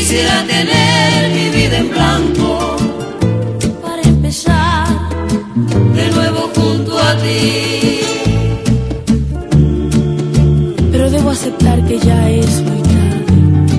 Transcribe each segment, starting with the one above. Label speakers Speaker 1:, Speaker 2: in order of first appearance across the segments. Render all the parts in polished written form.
Speaker 1: Quisiera tener mi vida en blanco
Speaker 2: para empezar
Speaker 1: de nuevo junto a ti.
Speaker 2: Pero debo aceptar que ya es muy tarde,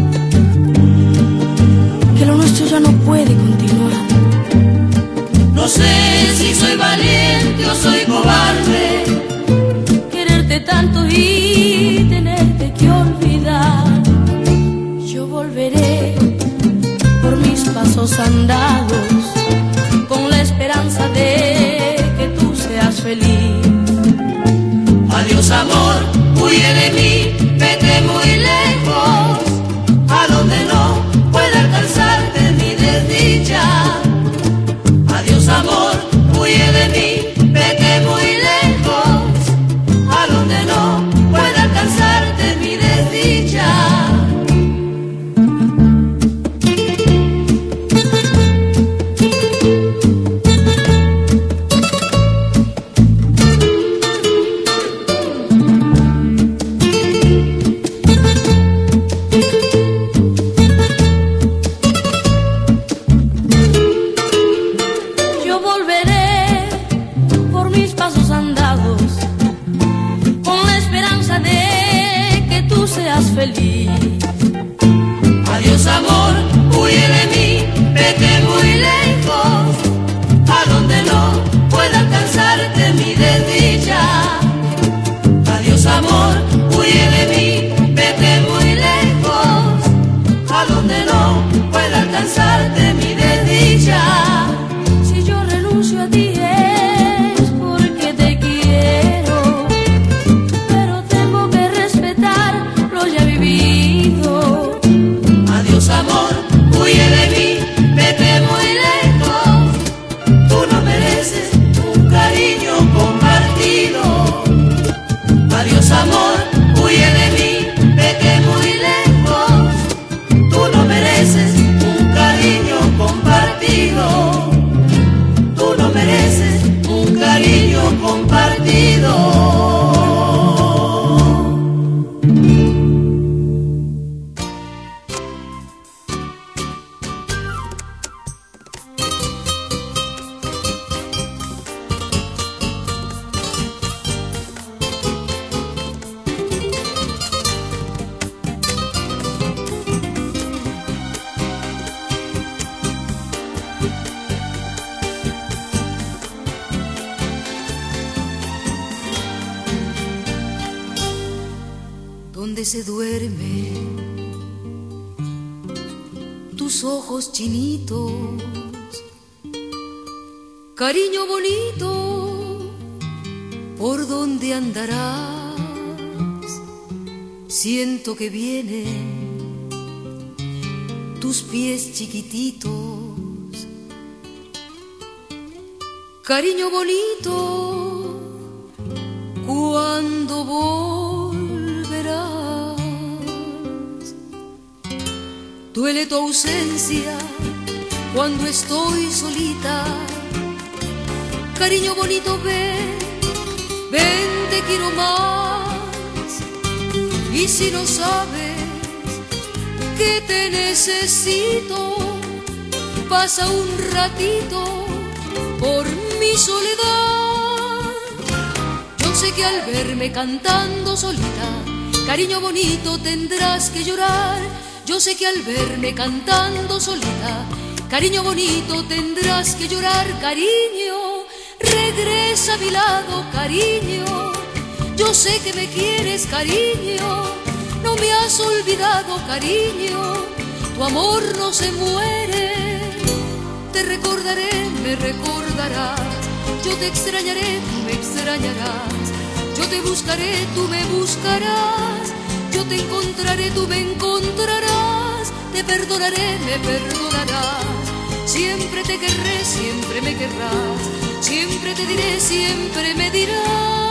Speaker 2: que lo nuestro ya no puede continuar.
Speaker 1: No sé si soy valiente o soy cobarde,
Speaker 2: quererte tanto y tenerte que olvidar. Yo volveré por mis pasos andados con la esperanza de que tú seas feliz.
Speaker 1: Adiós amor, huye de mí, vete muy lejos, a donde no pueda alcanzarte mi desdicha. Adiós amor, huye de mí, vete muy lejos, a donde no pueda alcanzarte mi desdicha.
Speaker 2: Feliz.
Speaker 1: Adiós amor, huye de mí, vete muy lejos, a donde no pueda alcanzarte mi desdicha. Adiós amor, huye de mí, vete muy lejos, a donde no pueda alcanzarte mi desdicha.
Speaker 2: Si yo renuncio a ti es porque te quiero, pero tengo que respetar lo ya vivido.
Speaker 1: Adiós amor, huye de mí, vete muy lejos, tú no mereces un cariño compartido. Adiós amor, huye de mí, vete muy lejos, tú no mereces un cariño compartido. Tú no mereces un cariño compartido. Donde se duerme tus ojos chinitos, cariño bonito, ¿por dónde andarás? Siento que vienen tus pies chiquititos, cariño bonito, ¿cuándo volverás? Duele tu ausencia cuando estoy solita, cariño bonito, ven, ven, te quiero más. Y si no sabes que te necesito, pasa un ratito por mi soledad. Yo sé que al verme cantando solita, cariño bonito, tendrás que llorar. Yo sé que al verme cantando solita, cariño bonito, tendrás que llorar. Cariño, regresa a mi lado, cariño. Yo sé que me quieres, cariño. No me has olvidado, cariño. Tu amor no se muere. Te recordaré, me recordarás. Yo te extrañaré, tú me extrañarás. Yo te buscaré, tú me buscarás. Yo te encontraré, tú me encontrarás. Te perdonaré, me perdonarás. Siempre te querré, siempre me querrás. Siempre te diré, siempre me dirás.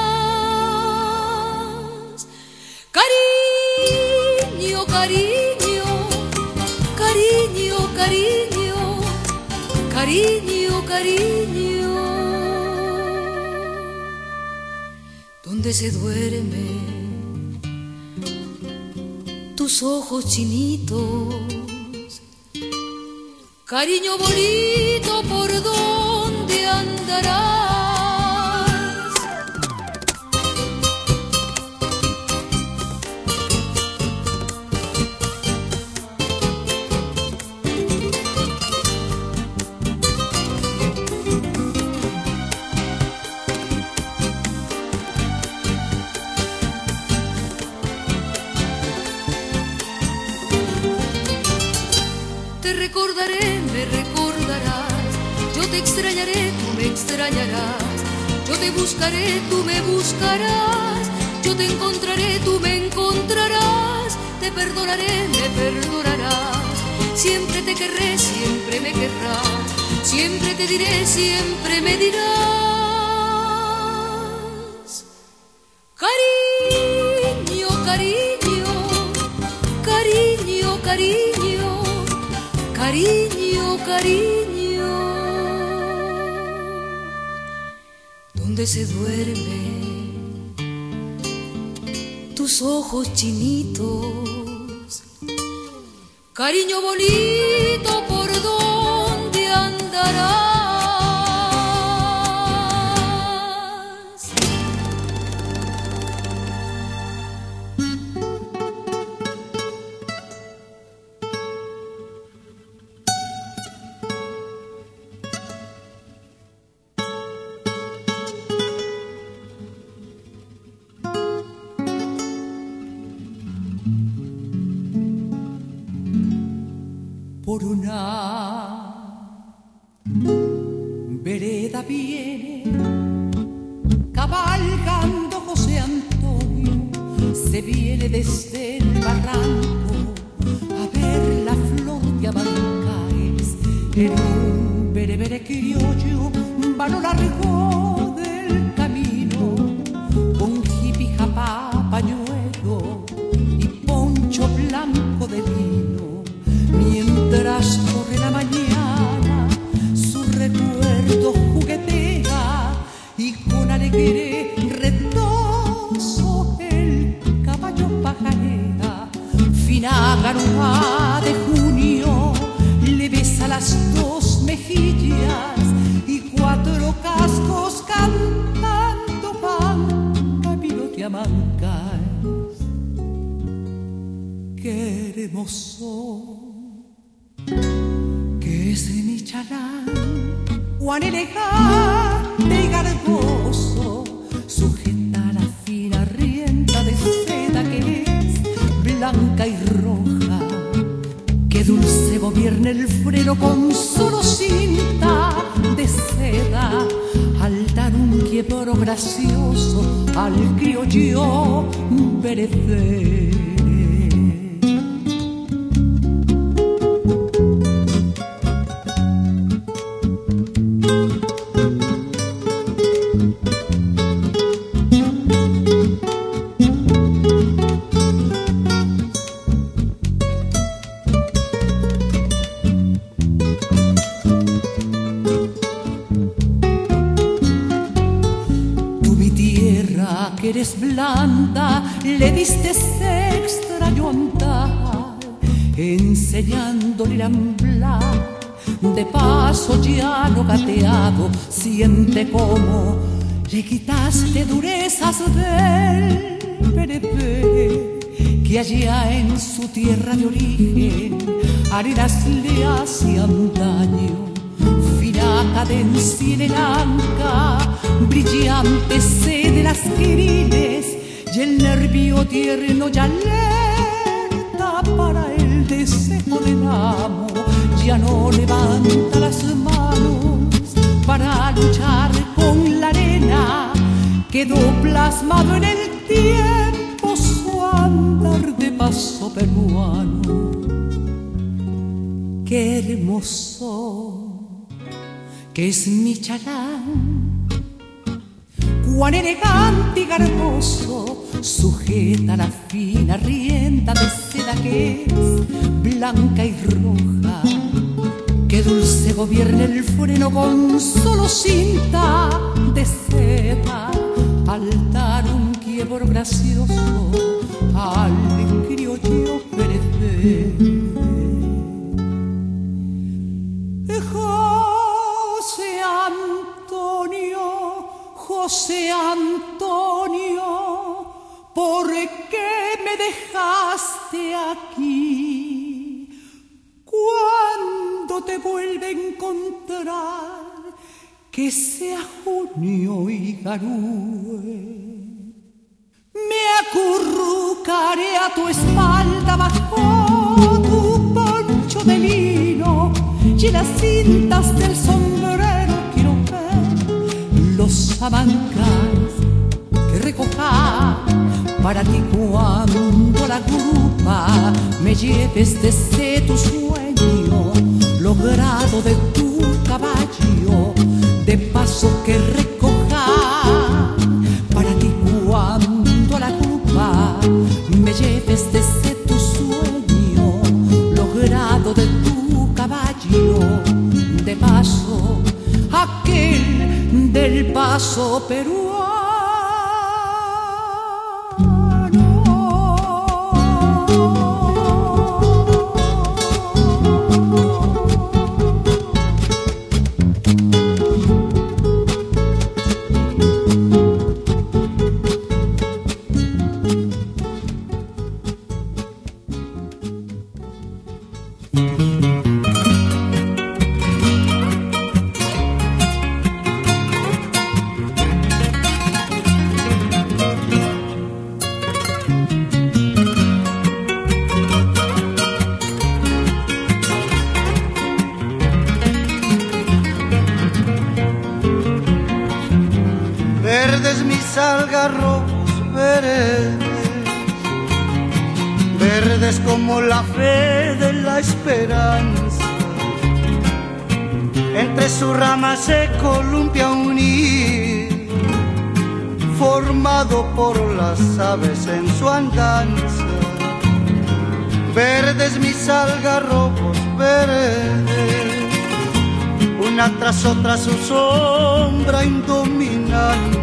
Speaker 1: Cariño, cariño, cariño, cariño, cariño, cariño. Donde se duermen tus ojos chinitos, Cariño bonito, ¿por dónde andarás? Te recordaré, me recordarás, yo te extrañaré, tú me extrañarás, yo te buscaré, tú me buscarás, yo te encontraré, tú me encontrarás, te perdonaré, me perdonarás, siempre te querré, siempre me querrás, siempre te diré, siempre me dirás. Cariño, cariño, cariño, cariño, cariño, cariño, donde se duermen tus ojos chinitos, cariño bonito, ¿por dónde andarás?
Speaker 3: Por una vereda viene cabalgando José Antonio, se viene desde el barranco a ver la flor de Abancaes. En un berebere criollo va lo largo del camino, con jipi, japá, pañuelo y poncho blanco de vino. Mientras corre la mañana, su recuerdo juguetea y con alegre retozo el caballo pajarea. Fina garupa de junio le besa las dos mejillas y cuatro cascos cantando van camino de Amancáes. Qué hermoso que es mi chalán, cuán elegante y garboso, sujeta la fina rienda de seda que es blanca y roja, que dulce gobierna el freno con solo cinta de seda, al dar un quiebro gracioso al criollo berecer. Que eres blanda, le diste ese extraño andar, enseñándole a amblar. De paso llano gateado, siente como le quitaste durezas del berebé, que allá en su tierra de origen arenas le hacían daño. Fina cadencia en el anca, brillante sed de las quiriles y el nervio tierno y alerta para el deseo del amo. Ya no levanta las manos para luchar con la arena, quedó plasmado en el tiempo su andar de paso peruano. Qué hermoso que es mi chalán, cuán elegante y garboso, sujeta la fina rienda de seda que es blanca y roja, que dulce gobierna el freno con solo cinta de seda, al dar un quiebro gracioso al criollo bereber. que sea junio y garúe. Me acurrucaré a tu espalda bajo tu poncho de lino y en las cintas del sombrero quiero ver los abancados que recoja para ti cuando la grupa me lleves desde tu sueño logrado de tu caballo, de paso que recoja para ti cuando la grupa me lleves desde tu sueño logrado de tu caballo, de paso aquel del paso peruano.
Speaker 4: Verdes mis algarrobos verdes, verdes como la fe de la esperanza. Entre sus ramas se columpia un nido formado por las aves en su andanza. Verdes mis algarrobos verdes, una tras otra su sombra indominante.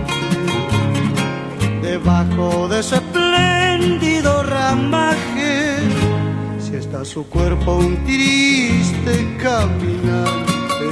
Speaker 4: Debajo de su espléndido ramaje, si está su cuerpo un triste caminante.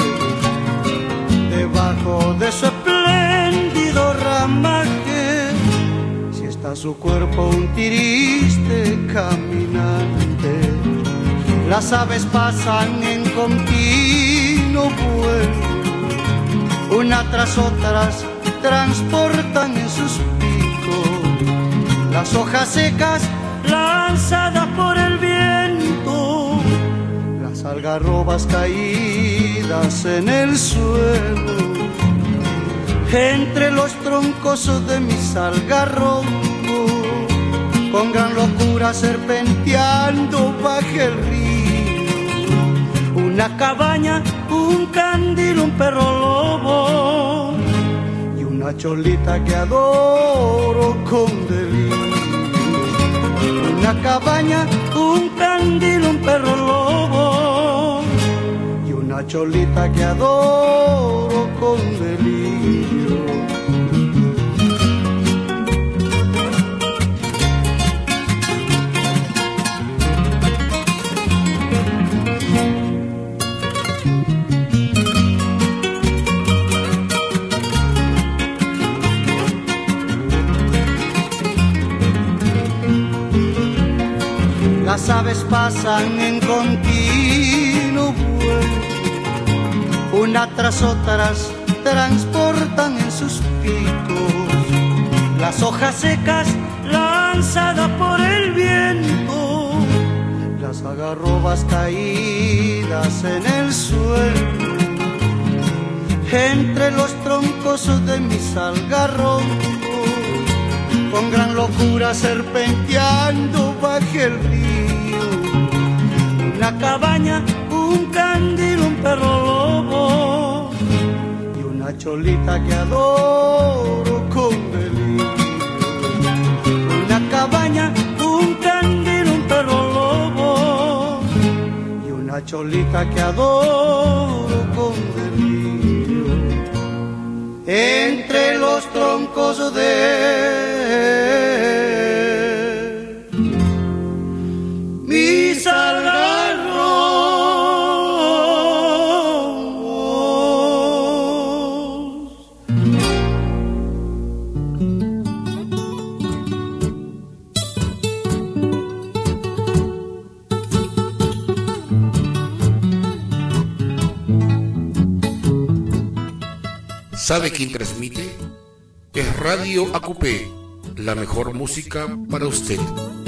Speaker 4: Debajo de su espléndido ramaje, si está su cuerpo un triste caminante. Las aves pasan en continuo vuelo, una tras otras transportan en sus picos las hojas secas lanzadas por el viento, las algarrobas caídas en el suelo. Entre los troncos de mis algarrobos, con gran locura serpenteando baja el río, una cabaña, un candil, un perro lobo y una cholita que adoro con delirio. Una cabaña, un candil, un perro lobo y una cholita que adoro con delirio. Las aves pasan en continuo vuelo, una tras otras transportan en sus picos las hojas secas lanzadas por el viento, las algarrobas caídas en el suelo. Entre los troncos de mis algarrobos, con gran locura serpenteando baja el río, una cabaña, un candil, un perro lobo y una cholita que adoro con delirio. Una cabaña, un candil, un perro lobo y una cholita que adoro con delirio. Entre los troncos de mis algarrobos.
Speaker 5: ¿Sabe quién transmite? Es Radio Acupé, la mejor música para usted.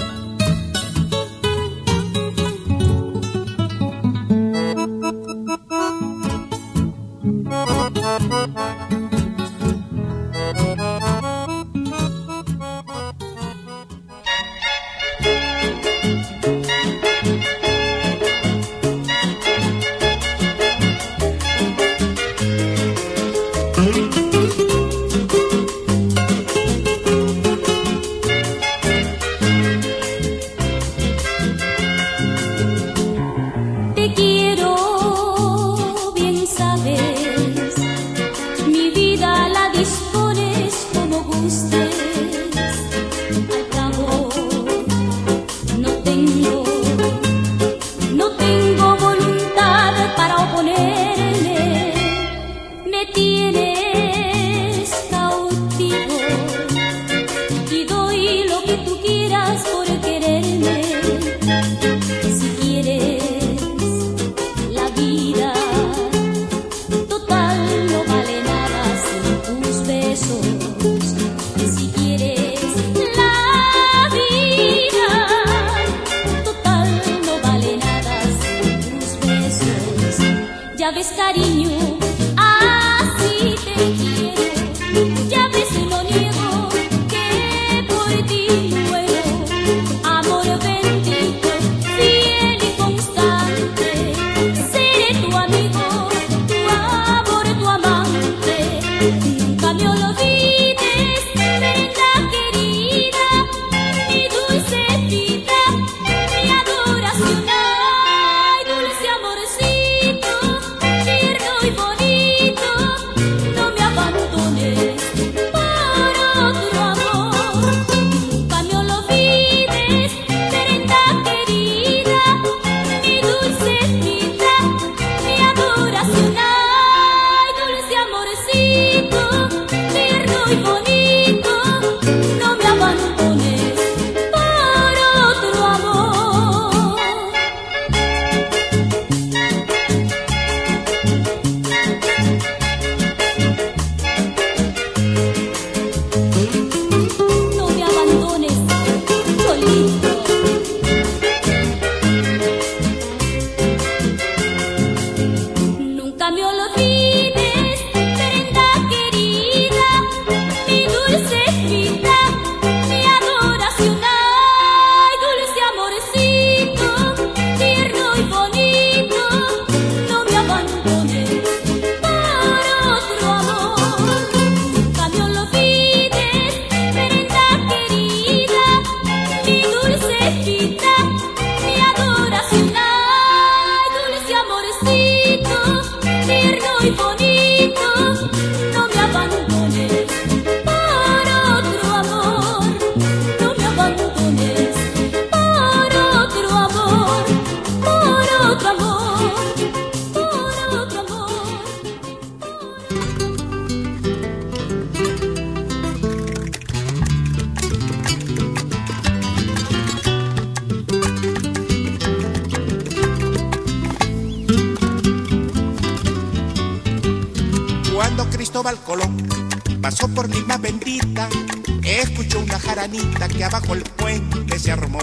Speaker 6: Cristóbal Colón pasó por Lima bendita, escuchó una jaranita que abajo el puente se armó.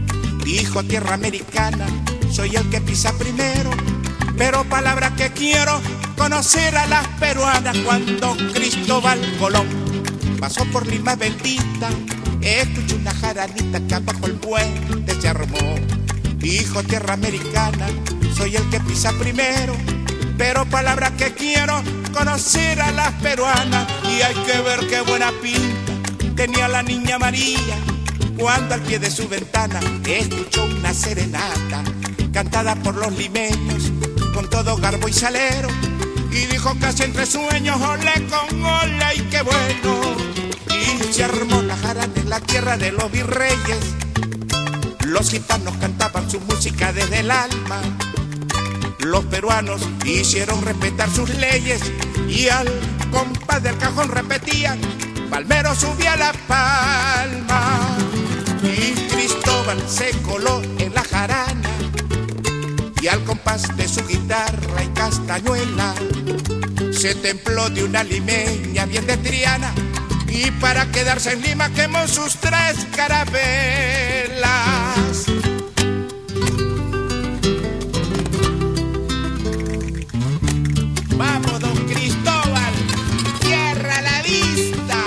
Speaker 6: Dijo: tierra americana, soy el que pisa primero, pero palabra que quiero, conocer a las peruanas. Cuando Cristóbal Colón pasó por Lima bendita, escuchó una jaranita que abajo el puente se armó. Dijo: tierra americana, soy el que pisa primero, pero palabra que quiero, conocer a las peruanas. Y hay que ver qué buena pinta tenía la niña María, cuando al pie de su ventana escuchó una serenata cantada por los limeños con todo garbo y salero. Y dijo casi entre sueños: ole con ole, y qué bueno. Y se armó la jarana en la tierra de los virreyes. Los gitanos cantaban su música desde el alma. Los peruanos hicieron respetar sus leyes y al compás del cajón repetían: Palmero subía la palma. Y Cristóbal se coló en la jarana y al compás de su guitarra y castañuela se templó de una limeña bien de Triana y para quedarse en Lima quemó sus 3 carabelas. Vamos, don Cristóbal, cierra la vista.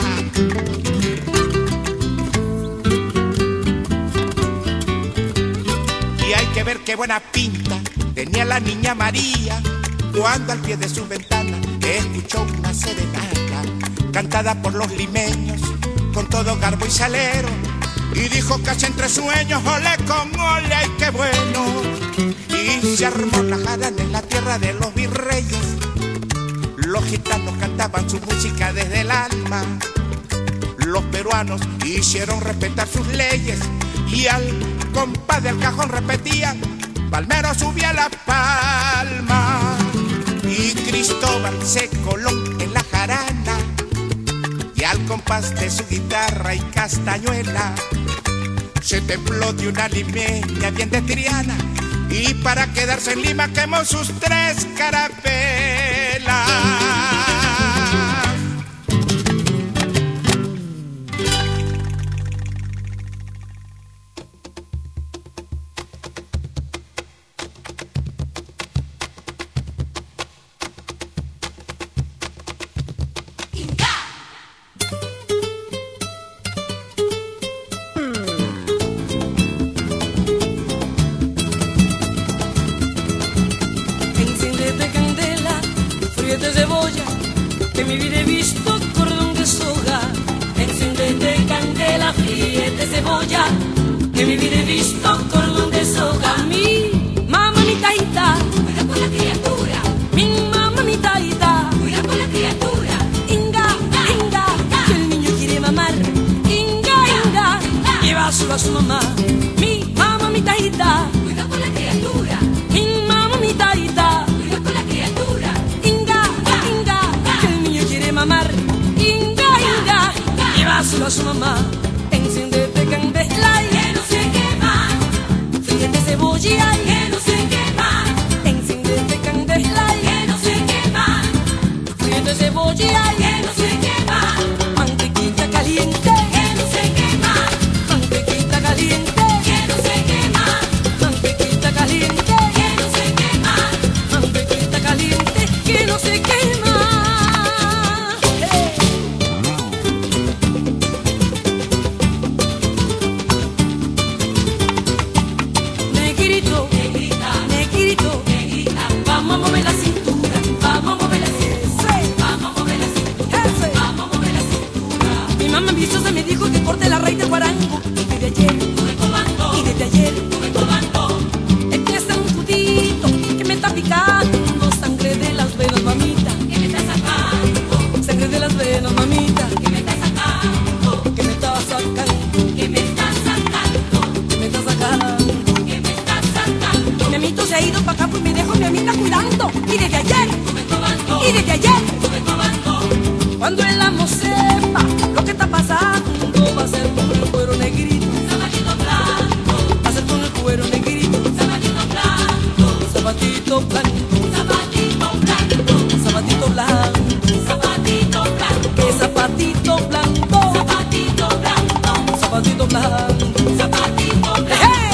Speaker 6: Y hay que ver qué buena pinta tenía la niña María cuando al pie de su ventana escuchó una serenata cantada por los limeños con todo garbo y salero, y dijo casi entre sueños: ole con ole, ay qué bueno. Y se armó la jarana en la tierra de los virreyes. Los gitanos cantaban su música desde el alma, los peruanos hicieron respetar sus leyes, y al compás del cajón repetían: Palmero subía la palma. Y Cristóbal se coló en la jarana, y al compás de su guitarra y castañuela se templó de una limeña bien de Triana, y para quedarse en Lima quemó sus 3 carabelas.
Speaker 2: Mi vida he visto cordón de soga, enciéndete candela, fríete cebolla, que mi vida he visto cordón de soga. Mi mamá mi taita, cuida con la criatura. Mi mamá mi taita, cuida con la criatura. Inga, inga, que el niño quiere mamar. Inga, inga, llévaselo a su mamá. Mi mamá mi taita, cuida con la criatura. Mi mamá mi taita, cuida con la criatura. Mamar, inga, inga, llévaselo a su mamá. Enciéndete candela, que no se quema. Fríete cebolla, que no se quema. Enciéndete candela, que no se quema. Fríete cebolla, que no se quema. Mantequilla caliente, que no se quema. Mantequilla caliente, que no se quema. Mantequilla caliente, que no se quema. Mantequilla caliente, que no se quema. Vamos a mover la cintura, vamos a mover la cintura, vamos a mover la cintura, vamos a mover la cintura. Mi mamá ambiciosa me dijo que corte la raíz del guarango, y desde ayer tuve cobando, y desde ayer tuve cobando. Es que es un putito que me está picando, sangre de las venas, mamita, que me está sacando, sangre de las venas, mamita, que me está sacando, que me está sacando, que me está sacando, que me está sacando, que me está sacando. Mi amito se ha ido para acá, pues me dejo mi amita cuidando. Y desde ayer, y desde ayer, cuando el amo sepa lo que está pasando, va a ser con el cuero negrito, zapatito blanco, va a ser con el cuero negrito, zapatito blanco, zapatito blanco, zapatito blanco, zapatito blanco, zapatito blanco, que zapatito blanco, zapatito blanco, zapatito blanco, zapatito blanco.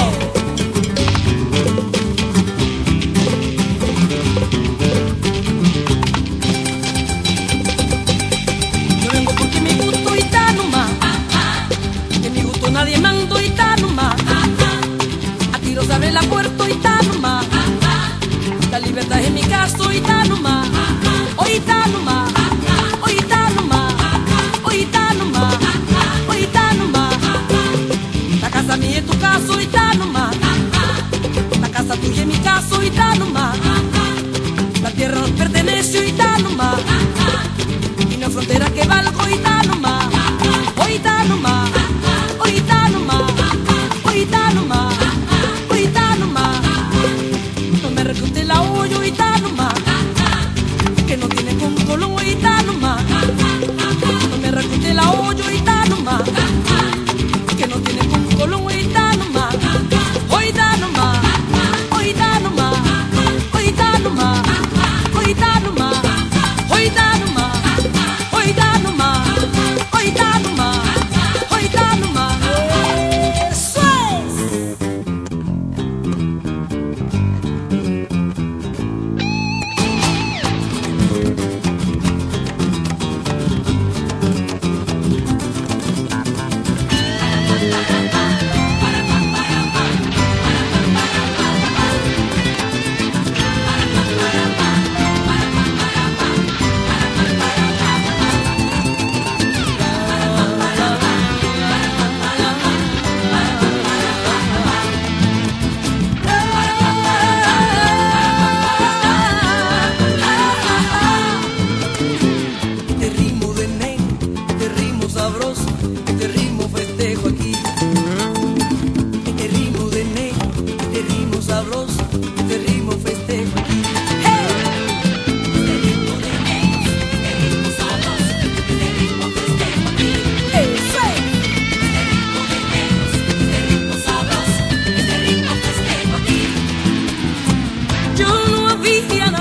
Speaker 2: Nadie mando y tanuma, a tiros abre la puerta y tanuma, la libertad es mi caso y tanuma, hoy tanuma, hoy tanuma, hoy tanuma, hoy tanuma, la casa mía es tu caso y tanuma, la casa tuya es mi caso y tanuma, la tierra nos pertenece y tanuma, y no hay frontera que valga y tanuma, hoy tanuma. No me recute la olla y tanuma, que no tiene con colón y tanuma. No me recute la olla y tanuma, que no tiene con colón y tanuma. Hoy tanuma, hoy tanuma, hoy tanuma, hoy tanuma, hoy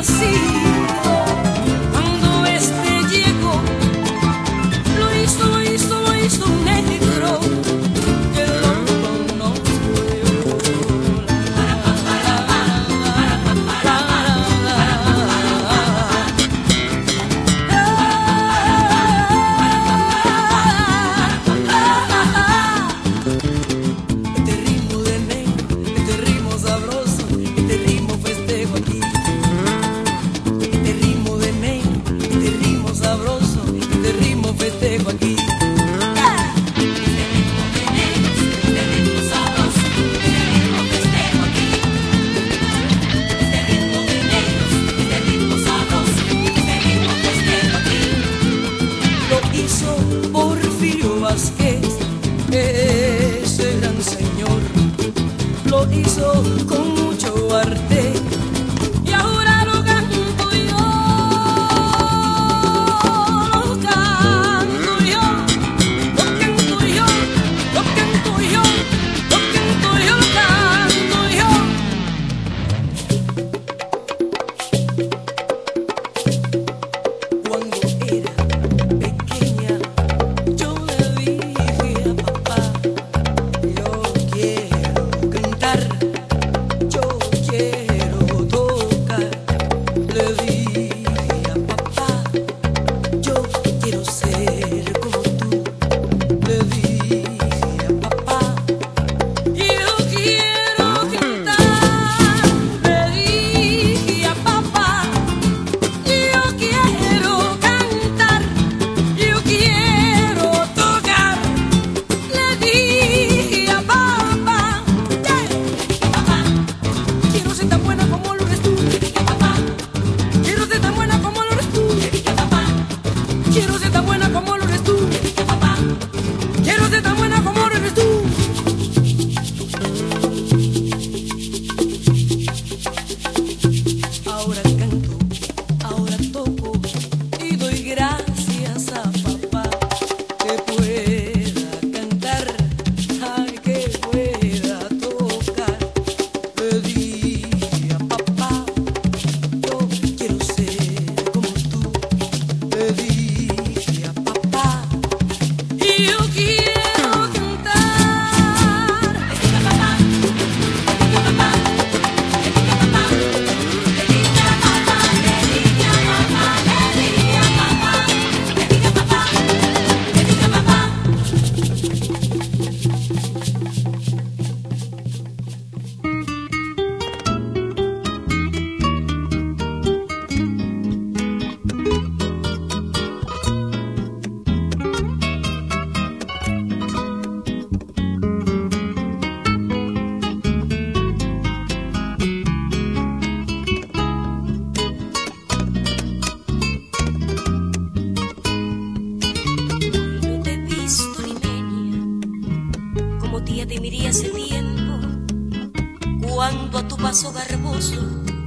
Speaker 7: cuando a tu paso garboso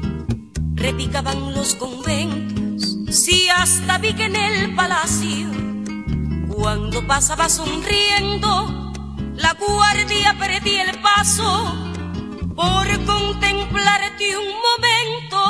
Speaker 7: repicaban los conventos. Sí, hasta vi que en el palacio, cuando pasaba sonriendo, la guardia perdía el paso por contemplarte un momento.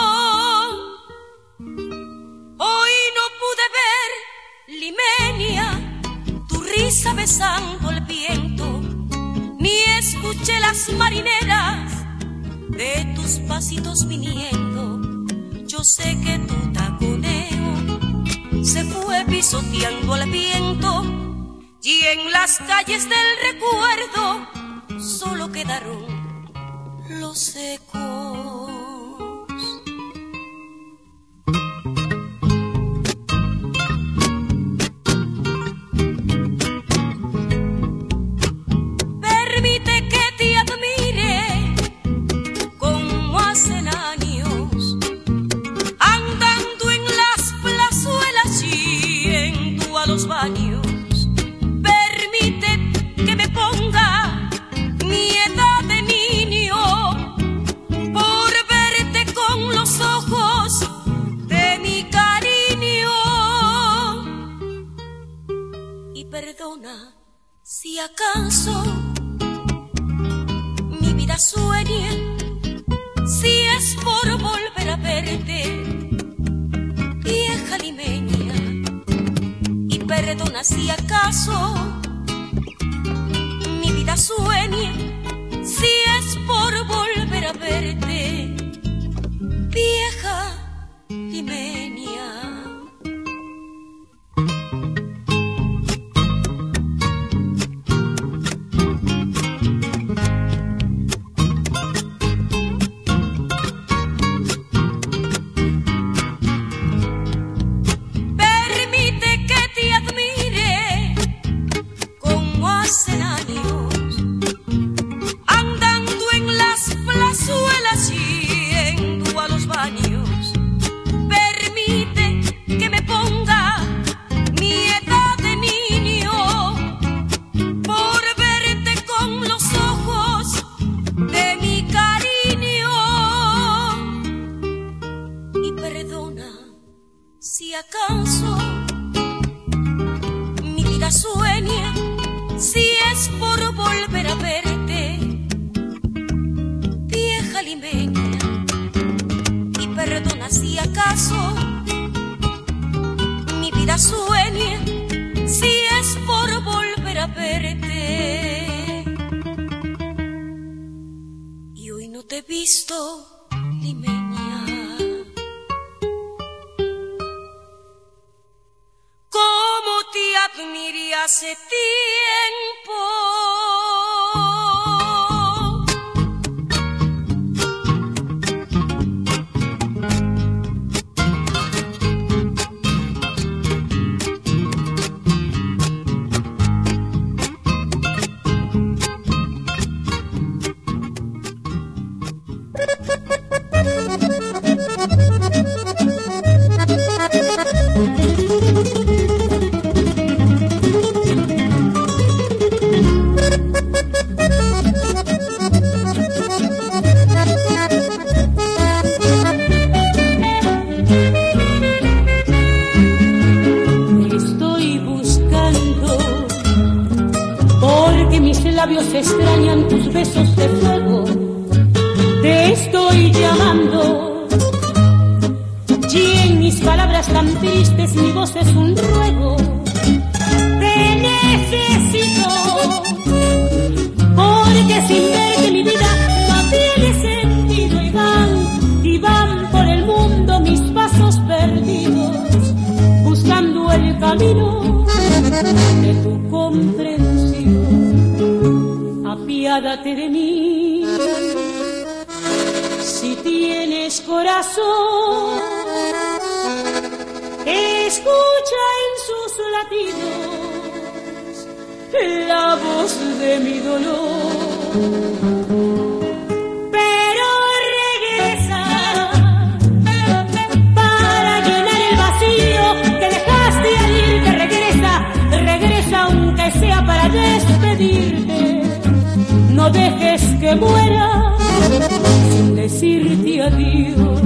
Speaker 7: Hoy no pude ver, Limenia, tu risa besando el viento, ni escuché las marineras de tus pasitos viniendo. Yo sé que tu taconeo se fue pisoteando al viento, y en las calles del recuerdo solo quedaron los ecos. Permite que te admire como hacen años, andando en las plazuelas yendo a los baños. Perdona si acaso mi vida sueña, si es por volver a verte perdona si acaso mi vida sueña, si es por volver a verte, vieja limeña.
Speaker 2: Hacen años, andando en las plazuelas yendo a los baños. Permite que me ponga mi edad de niño por verte con los ojos de mi cariño. Y perdona si acaso mi vida sueña, si es por volver a verte, vieja limeña. Y perdona si acaso mi vida sueña, si es por volver a verte. Y hoy no te he visto, limeña. Como te admiré hace tiempo.
Speaker 8: Labios extrañan tus besos de fuego, te estoy llamando, y en mis palabras tan tristes mi voz es un ruego. Te necesito, porque sin verte mi vida no tiene sentido, y van por el mundo mis pasos perdidos, buscando el camino de tu comprensión. Apiádate de mí, si tienes corazón, escucha en sus latidos la voz de mi dolor. Pero regresa para llenar el vacío que dejaste al irte. Regresa aunque sea para despedirte. No dejes que muera sin decirte adiós.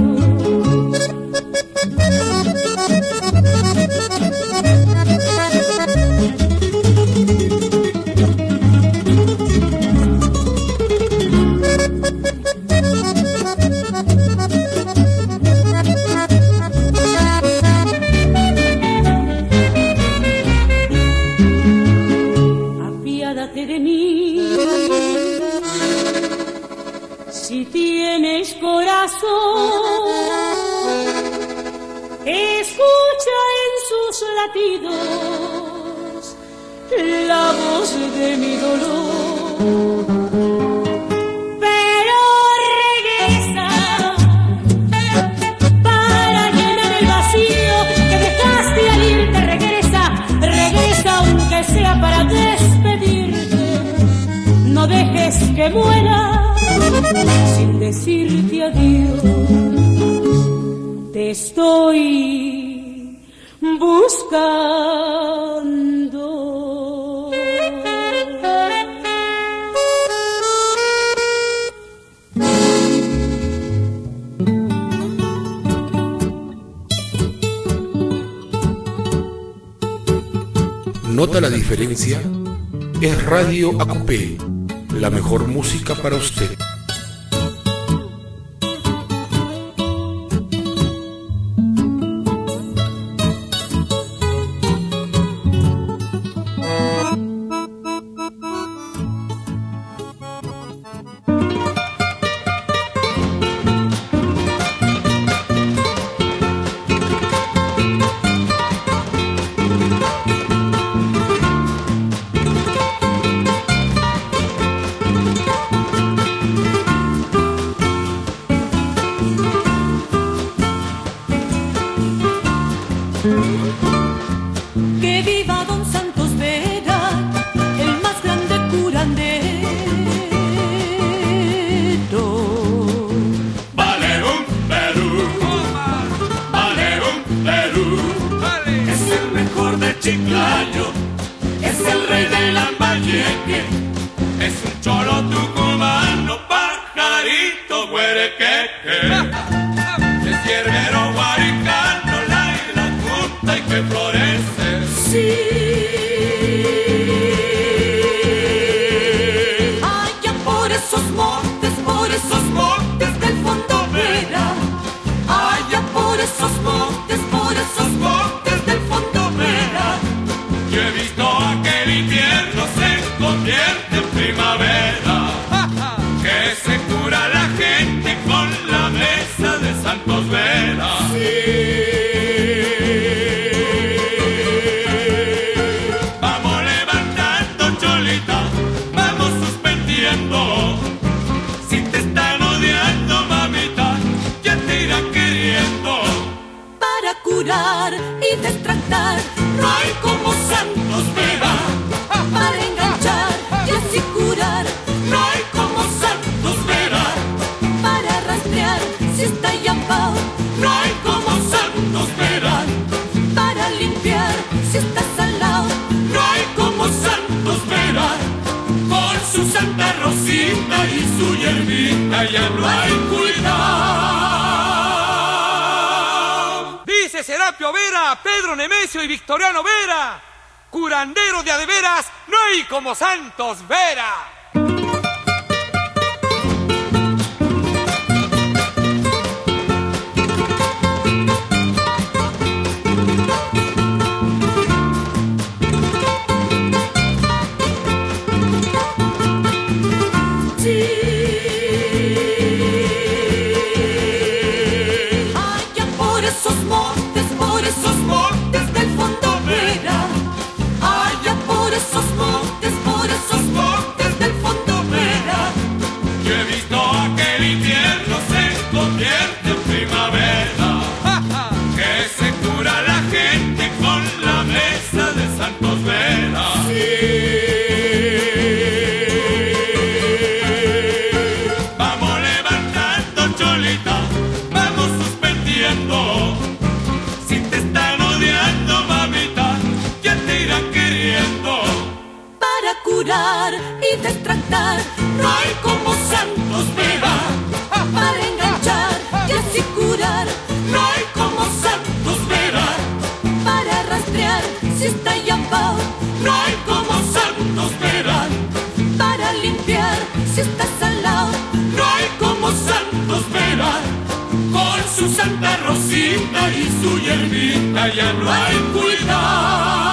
Speaker 8: Apiádate de mí, si tienes corazón, escucha en sus latidos la voz de mi dolor. Pero regresa para llenar el vacío que dejaste al irte. Regresa aunque sea para despedirte. No dejes que muera sin decirte adiós. Te estoy buscando.
Speaker 5: ¿Nota la diferencia? Es Radio Acupé, la mejor música para usted.
Speaker 9: Santos Vera. Vamos levantando, cholita, vamos suspendiendo. Si te están odiando, mamita, ya te irán queriendo.
Speaker 2: Para curar y destratar, no hay como Santos Vera. Para enganchar y así curar,
Speaker 9: no hay como Santos Vera.
Speaker 2: Para rastrear si está llambao,
Speaker 9: no hay como Santos Vera.
Speaker 2: Para limpiar si está salao,
Speaker 9: no hay como Santos Vera. Con su Santa Rosita y su hierbita ya no hay cuidado.
Speaker 10: Dice Serapio Vera, Pedro Nemesio y Victoriano Vera, curandero de adeveras, no hay como Santos Vera.
Speaker 2: Y destratar, no hay como Santos Vera. Para enganchar y así curar,
Speaker 9: no hay como Santos Vera.
Speaker 2: Para rastrear si está llambao,
Speaker 9: no hay como Santos Vera.
Speaker 2: Para limpiar si está salao,
Speaker 9: no hay como Santos Vera. Con su Santa Rosita y su hierbita ya no hay cuidado.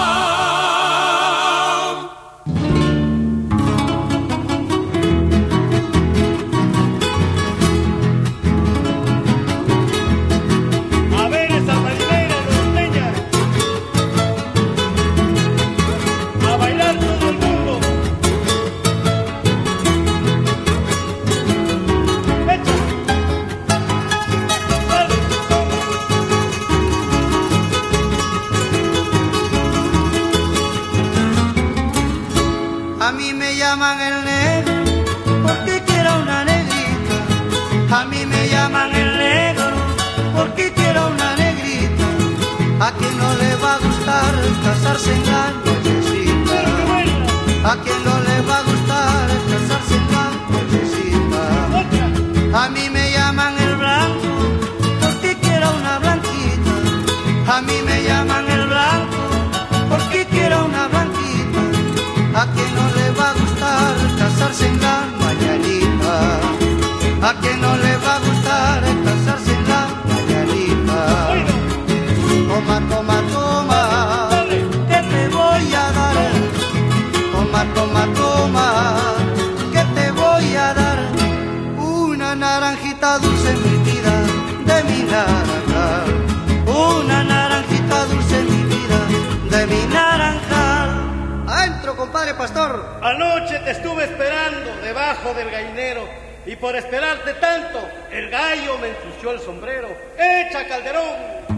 Speaker 4: A mí me llaman el negro porque quiero una negrita. A mí me llaman el negro porque quiero una negrita. A quien no le va a gustar casarse en la nochecita. A quien no le va a gustar casarse en la nochecita. A mí me llaman el blanco porque quiero una blanquita. A mí me llaman el blanco porque quiero una blanquita. A quien no le va a gustar casarse en la mañanita. A quien no le va a gustar casarse en la mañanita. Toma, toma, toma, que te voy a dar. Toma, toma, toma, que te voy a dar. Una naranjita dulce en mi vida, de mi naranjal. Una naranjita dulce en mi vida, de mi naranjal. Adentro, compadre pastor.
Speaker 11: Anoche te estuve esperando debajo del gallinero y por esperarte tanto, el gallo me ensució el sombrero. ¡Echa, Calderón!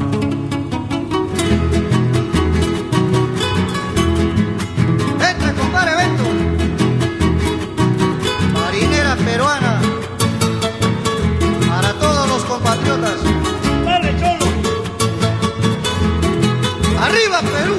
Speaker 4: Entra, compadre Bento. Marinera peruana para todos los compatriotas.
Speaker 11: ¡Dale, cholo!
Speaker 4: ¡Arriba, Perú!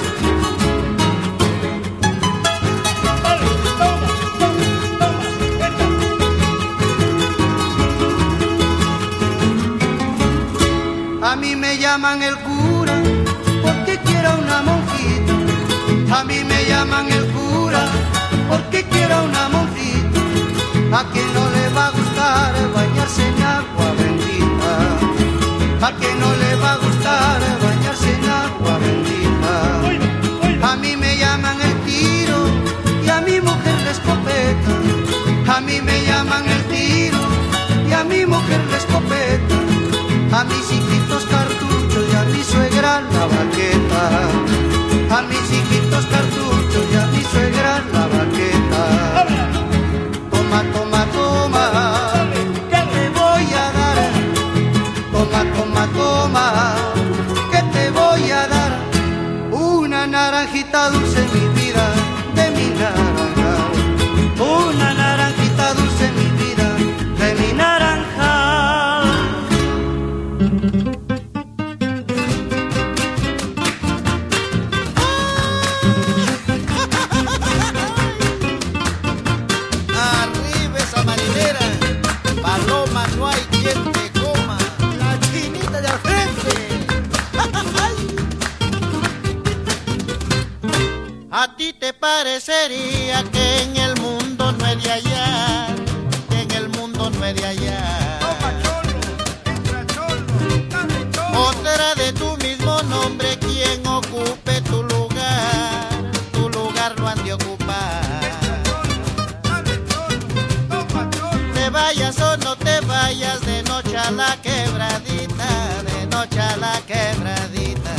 Speaker 4: A mí me llaman el cura porque quiero una monjita. A mí me llaman el cura porque quiero una monjita. A quien no le va a gustar bañarse en agua bendita. A quien no le va a gustar bañarse en agua bendita. A mí me llaman el tiro y a mi mujer la escopeta. A mí me llaman el tiro y a mi mujer la escopeta. toma, toma, toma, que te voy a dar una naranjita dulce, mi vida, de mi naranja. Una naranjita dulce, mi vida, de mi naranja.
Speaker 12: Arriba esa marinera, paloma, no hay quien te coma. La chinita de al frente. A ti te parecería que en el mundo no he de hallar, que en el mundo no he de hallar otra de tu mismo nombre quien ocupe tu lugar lo han de ocupar. Te vayas o no te vayas de noche a la quebradita, de noche a la quebradita.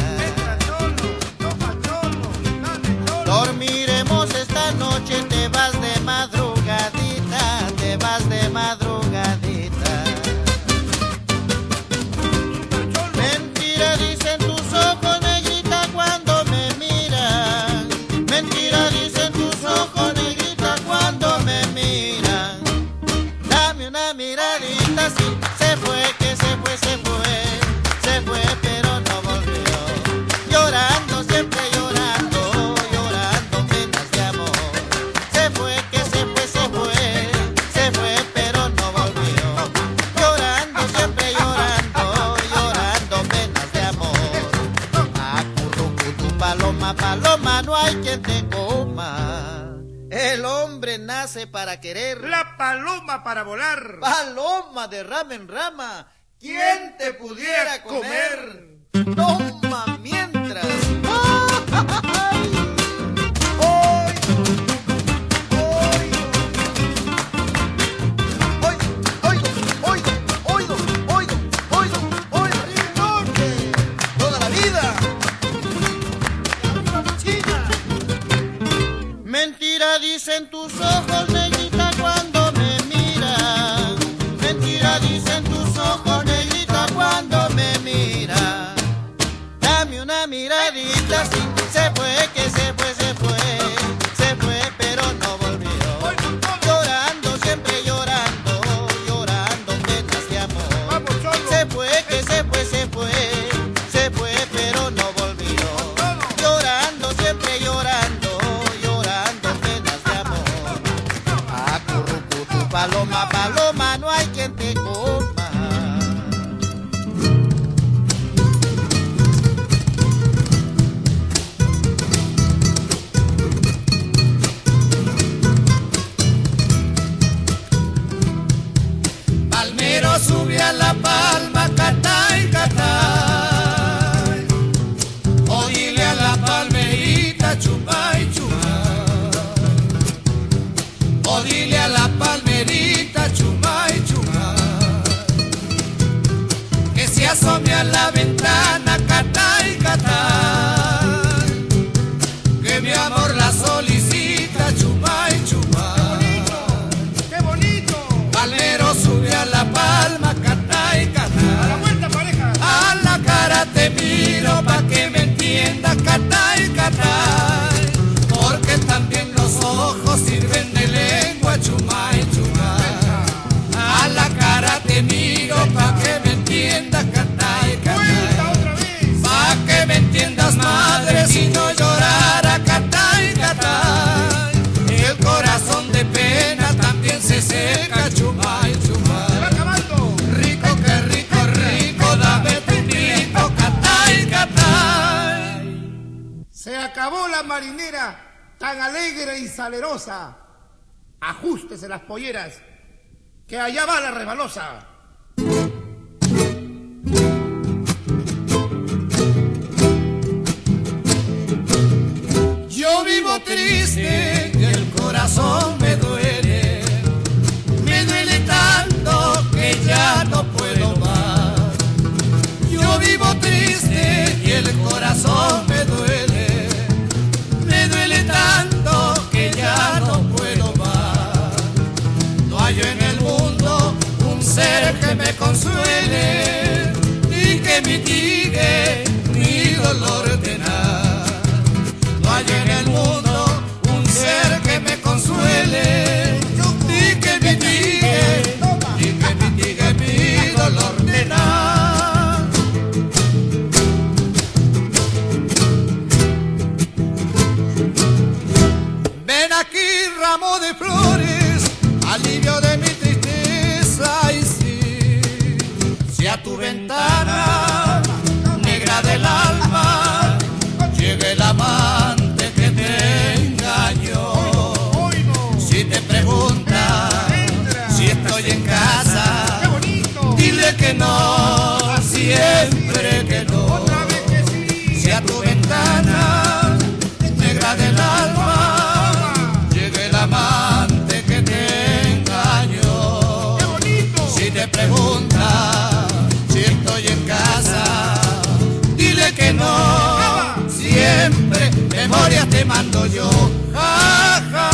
Speaker 12: Dormiremos esta noche, te vas de madrugadita, te vas de madrugadita. Mentira dicen tus ojos, negrita, cuando me miran. Mentira dicen tus ojos, negrita, cuando me miran. Dame una miradita, sí, se fue, que se fue, se fue, se fue, pero no volvió. Llorando, siempre llorando, llorando penas de amor. Se fue, que se fue, se fue, se fue, pero no volvió. Llorando, siempre llorando, llorando penas de amor. Acurrucutu, paloma, paloma, no hay quien te coma. El hombre nace para querer,
Speaker 6: La paloma para volar.
Speaker 12: paloma de rama en rama. ¿Quién te pudiera comer? Toma mientras. ¡Ay! ¡Hoy! ¡Hoy! ¡Hoy! ¡Hoy! ¡Hoy! ¡Hoy! ¡Hoy! ¡Hoy! ¡Hoy! ¡Norte! ¡Toda la vida! ¡China! Mentira dicen tus ojos, negrita, cuando me miran. Mentira dicen tus ojos, negrita, cuando me miran. Dame una miradita, sí, se fue, que se fue, se fue, se fue, pero no volvió. Llorando, siempre llorando, llorando penas de amor. Se fue, que se fue, se fue, se fue, pero no volvió. Llorando, siempre llorando, llorando penas de amor. Acurrucutu, paloma, paloma, no hay quien te coma.
Speaker 9: Palmero sube a la palma, catay, catay. Oíle a la palmerita, chumay, chumay. Oíle a la palmerita, chumay, chumay. Que se asome a la ventana, catay, catay. Que mi amor la solicita, chumay, chumay.
Speaker 6: ¡Qué bonito!
Speaker 9: Palmero sube a la palma, catay, catay.
Speaker 6: ¡A la vuelta, pareja!
Speaker 9: A la cara te miro pa' que me entiendas, catay, catay. Porque también los ojos sirven de lengua, chumay, chumay. A la cara te miro pa' que me entiendas, catay,
Speaker 6: ¡Vuelta
Speaker 9: catay.
Speaker 6: otra vez!
Speaker 9: Pa' que me entiendas, madre, si no llorara, catay, catay. El corazón de pena también se seca, chumay,
Speaker 6: ¡Se va
Speaker 9: chumay.
Speaker 6: acabando!
Speaker 9: Rico, qué rico, rico, dame tu rico, catay, catay.
Speaker 6: Se acabó la marinera tan alegre y salerosa. Ajústese las polleras, que allá va la resbalosa.
Speaker 9: Yo vivo triste y el corazón me duele tanto que ya no puedo más. Yo vivo triste y el corazón me duele tanto que ya no puedo más. No hay en el mundo un ser que me consuele, Si a tu ventana negra del alma llega el amante que te engañó, si te pregunta si estoy en casa, dile que no, siempre que no. Si a tu ventana negra del alma llega el amante que te engañó, si te pregunta si estoy en casa, dile que no, siempre memorias te mando yo. Ja, ja.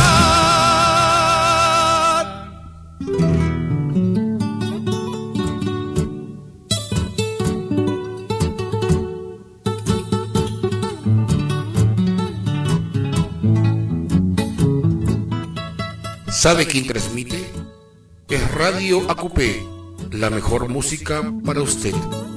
Speaker 5: ¿Sabe quién transmite? Es Radio Acupé, la mejor música para usted.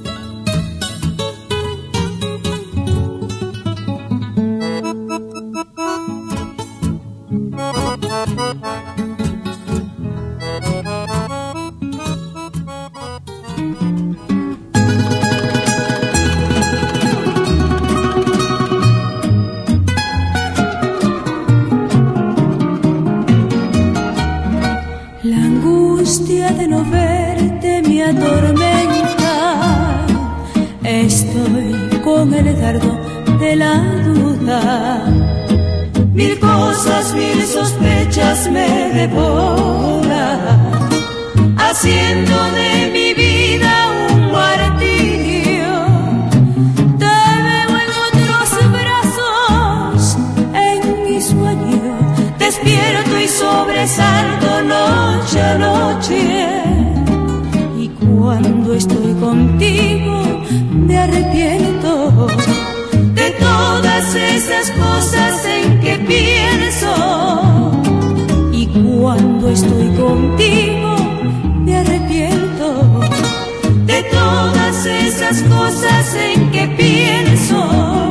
Speaker 8: De no verte me atormenta, estoy con el dardo de la duda, mil cosas, mil sospechas me devoran, haciendo de mi vida un martirio. Te veo en otros brazos, en mi sueño despierto y sobresalto noche a noche, y cuando estoy contigo me arrepiento de todas esas cosas en que pienso, y cuando estoy contigo me arrepiento de todas esas cosas en que pienso.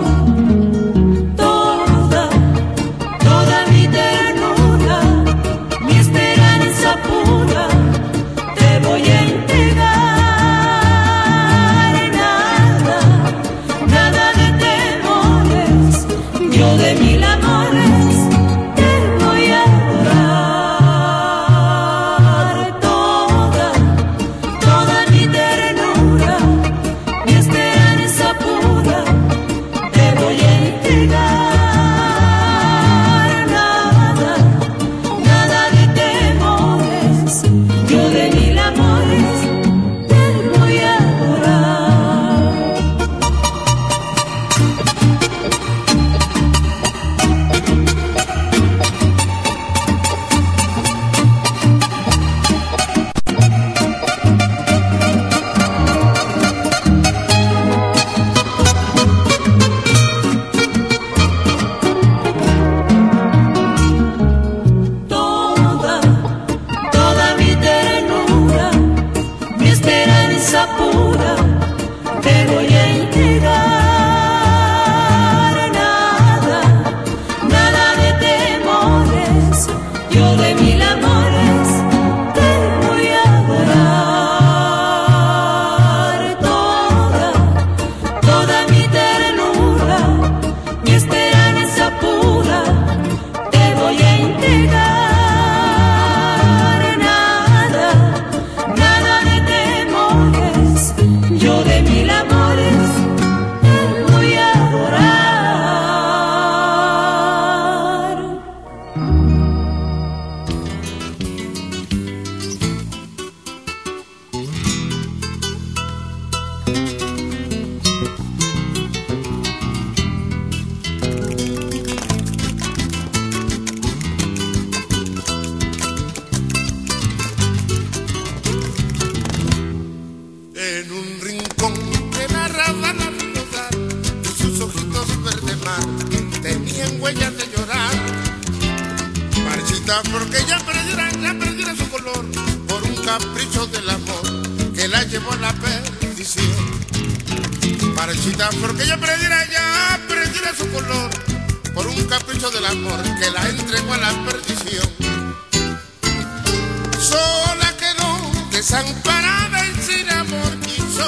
Speaker 8: Toda mi ternura, mi esperanza pura, te voy a entregar. Nada de temores, yo de mil amores te voy a adorar. Toda mi ternura, mi esperanza pura, te voy a entregar.
Speaker 6: Porque ya perdiera su color por un capricho del amor que la llevó a la perdición. Marchita porque ya perdiera su color por un capricho del amor que la entregó a la perdición. Sola quedó desamparada y sin amor quiso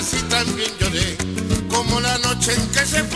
Speaker 9: así también lloré, como la noche en que se fue.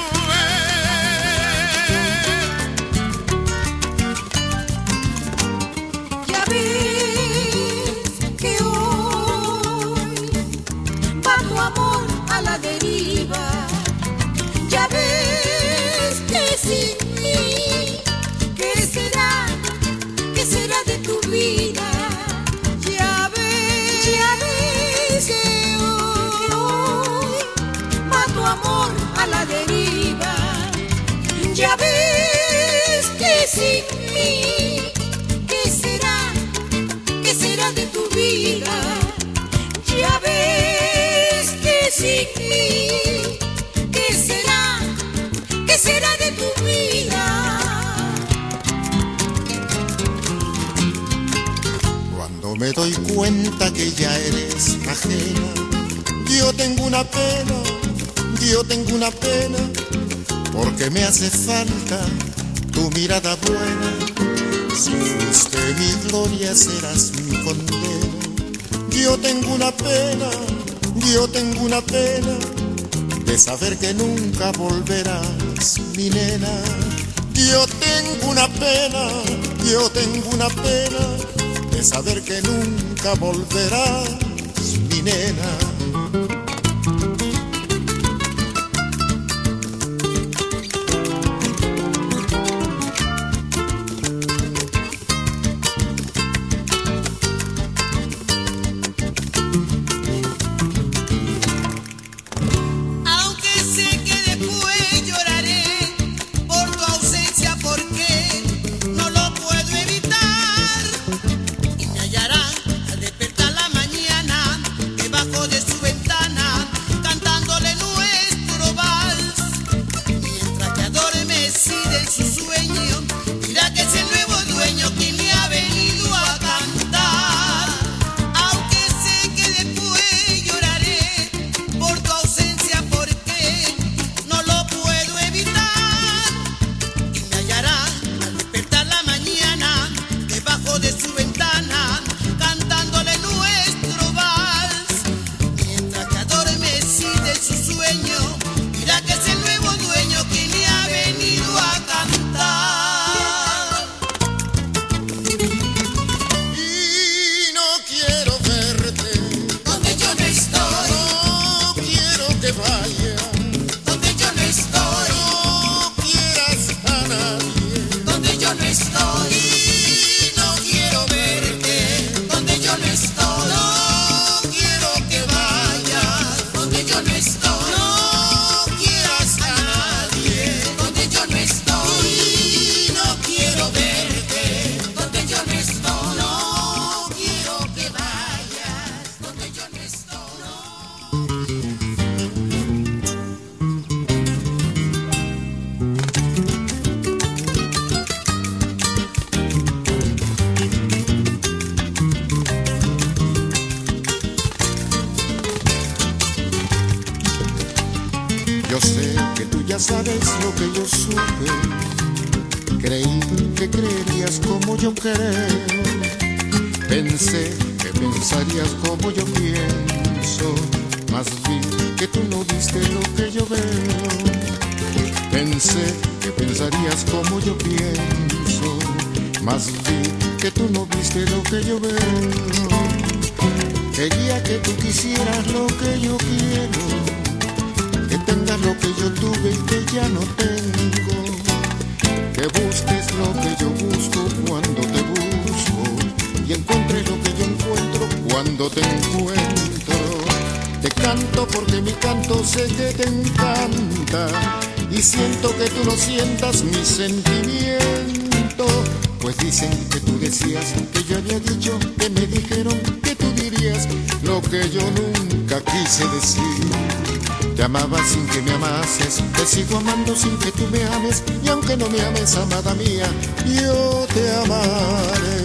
Speaker 13: Ya ves que hoy va tu amor a la deriva. Ya ves que sin mí, ¿qué será de tu vida? Ya ves que hoy va tu amor a la deriva. Ya ves que sin mí, ¿qué será de tu vida? Ya ves que sin mí, ¿qué será de tu vida?
Speaker 9: Cuando me doy cuenta que ya eres ajena, yo tengo una pena, porque me hace falta tu mirada buena. Si fuiste mi gloria, serás mi condena. Yo tengo una pena de saber que nunca volverás, mi nena. Yo tengo una pena de saber que nunca volverás, mi nena.
Speaker 14: Yo sé que tú ya sabes lo que yo supe. Creí que creerías como yo creo. Pensé que pensarías como yo pienso. Mas vi que tú no viste lo que yo veo. Pensé que pensarías como yo pienso. Mas vi que tú no viste lo que yo veo. Quería que tú quisieras lo que yo quiero, que tengas lo que yo tuve y que ya no tengo, que busques lo que yo busco cuando te busco y encuentres lo que yo encuentro cuando te encuentro. Te canto porque mi canto sé que te encanta y siento que tú no sientas mi sentimiento, pues dicen que tú decías que yo había dicho, que me dijeron que tú dirías lo que yo nunca quise decir. Te amaba sin que me amases, te sigo amando sin que tú me ames, y aunque no me ames, amada mía, yo te amaré.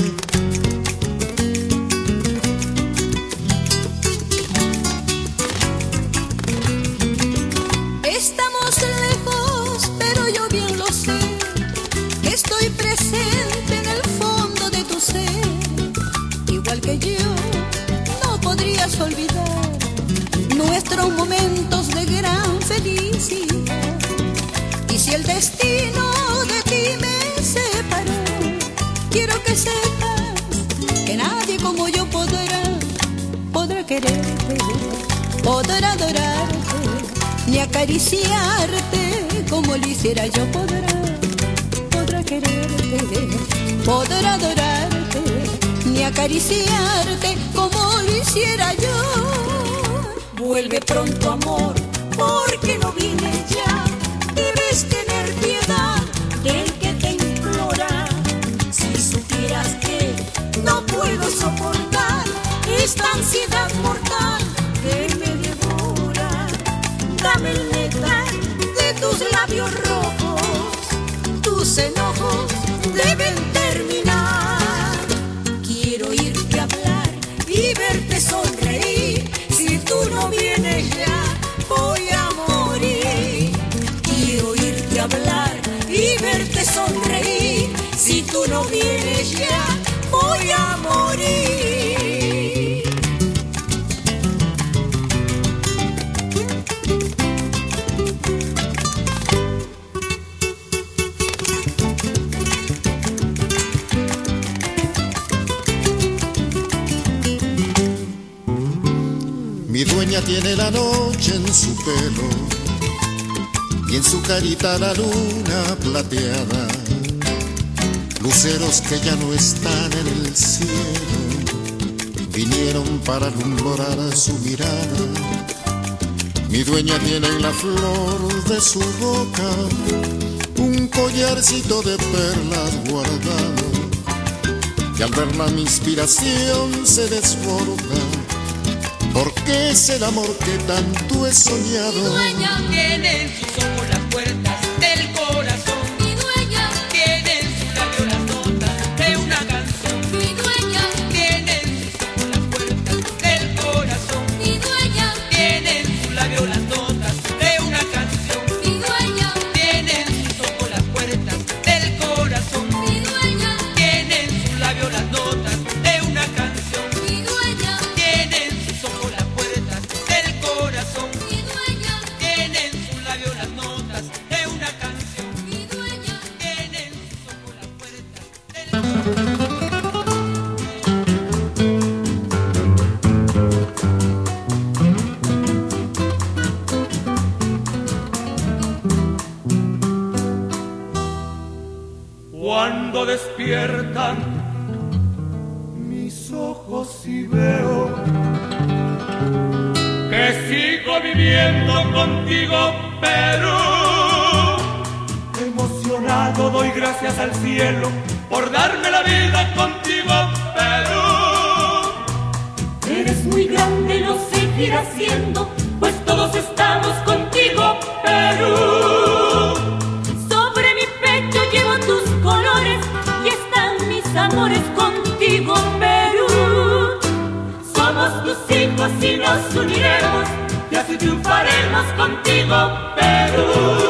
Speaker 13: Estamos lejos, pero yo bien lo sé, que estoy presente en el fondo de tu ser. Igual que yo, no podrías olvidar nuestros momentos de gran felicidad. Y si el destino de ti me separó, quiero que sepas que nadie como yo podrá quererte, podrá adorarte, ni acariciarte como lo hiciera yo. Podrá quererte, podrá adorarte, ni acariciarte como lo hiciera yo. Vuelve pronto, amor, porque no vine ya. Debes tener piedad del que te implora. Si supieras que no puedo soportar esta ansiedad mortal que me devora. Dame el néctar de tus labios rojos, tus enojos deben terminar. Quiero oírte hablar y verte sonreír. Si tú no vienes ya, voy a morir. Quiero oírte hablar y verte sonreír. Si tú no vienes ya, voy a morir.
Speaker 14: Mi dueña tiene la noche en su pelo y en su carita la luna plateada, luceros que ya no están en el cielo, vinieron para alumbrar su mirada. Mi dueña tiene en la flor de su boca un collarcito de perlas guardado, que al verla mi inspiración se desborda, porque es el amor que tanto he soñado.
Speaker 2: Mi dueña tiene en sus ojos las puertas del corazón.
Speaker 1: Mi dueña
Speaker 2: tiene en su labio las notas de una canción.
Speaker 1: Mi dueña
Speaker 2: tiene en sus ojos las puertas del corazón.
Speaker 1: Mi dueña
Speaker 2: tiene en su labio las notas de una canción.
Speaker 1: Mi dueña
Speaker 2: tiene en sus ojos las puertas del corazón.
Speaker 1: Mi dueña
Speaker 2: tiene en su labio las notas de una canción.
Speaker 1: Mi dueña
Speaker 2: tiene en sus ojos las puertas del corazón.
Speaker 1: Mi dueña
Speaker 2: Tiene en su labio las notas de una canción.
Speaker 1: Mi dueña
Speaker 2: Tiene en sus ojos las puertas del corazón.
Speaker 10: Cuando despiertan mis ojos y veo que sigo viviendo contigo, Perú. Emocionado doy gracias al cielo por darme la vida contigo, Perú.
Speaker 8: Eres muy grande, lo seguirás siendo, pues todos estamos contigo, Perú. Sobre mi pecho llevo tus colores y están mis amores contigo, Perú. Somos tus hijos y nos uniremos y así triunfaremos contigo, Perú.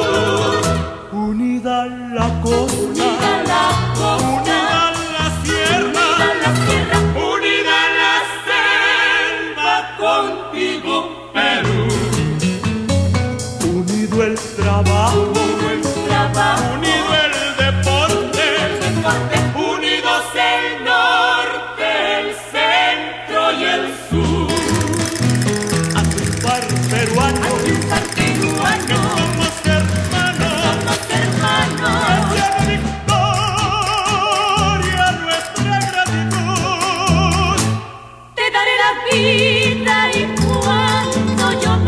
Speaker 10: Unida la costa,
Speaker 8: Unida la costa,
Speaker 10: unida la sierra,
Speaker 8: unida la sierra,
Speaker 10: unida la selva contigo, Perú. Unido el trabajo, unido el deporte, unidos el norte, el centro y el sur. A triunfar peruano, que somos hermanos, hacia la victoria nuestra gratitud.
Speaker 8: te daré la vida y cuando yo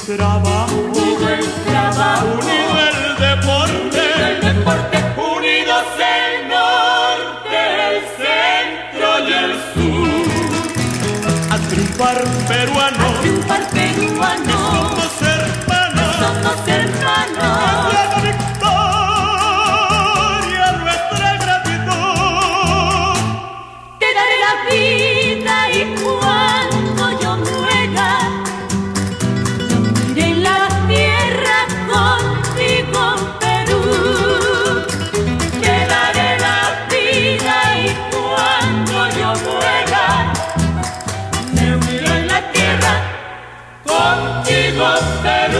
Speaker 15: trabajo, unido el deporte, unidos el norte, el centro y el sur. A triunfar peruano, somos hermanos, hacia la victoria nuestra gratitud.
Speaker 8: Te daré la vida y cuando yo muera, dormiré en la tierra contigo, Perú. Te daré la vida y cuando yo muera, me uniré en la tierra
Speaker 15: contigo, Perú.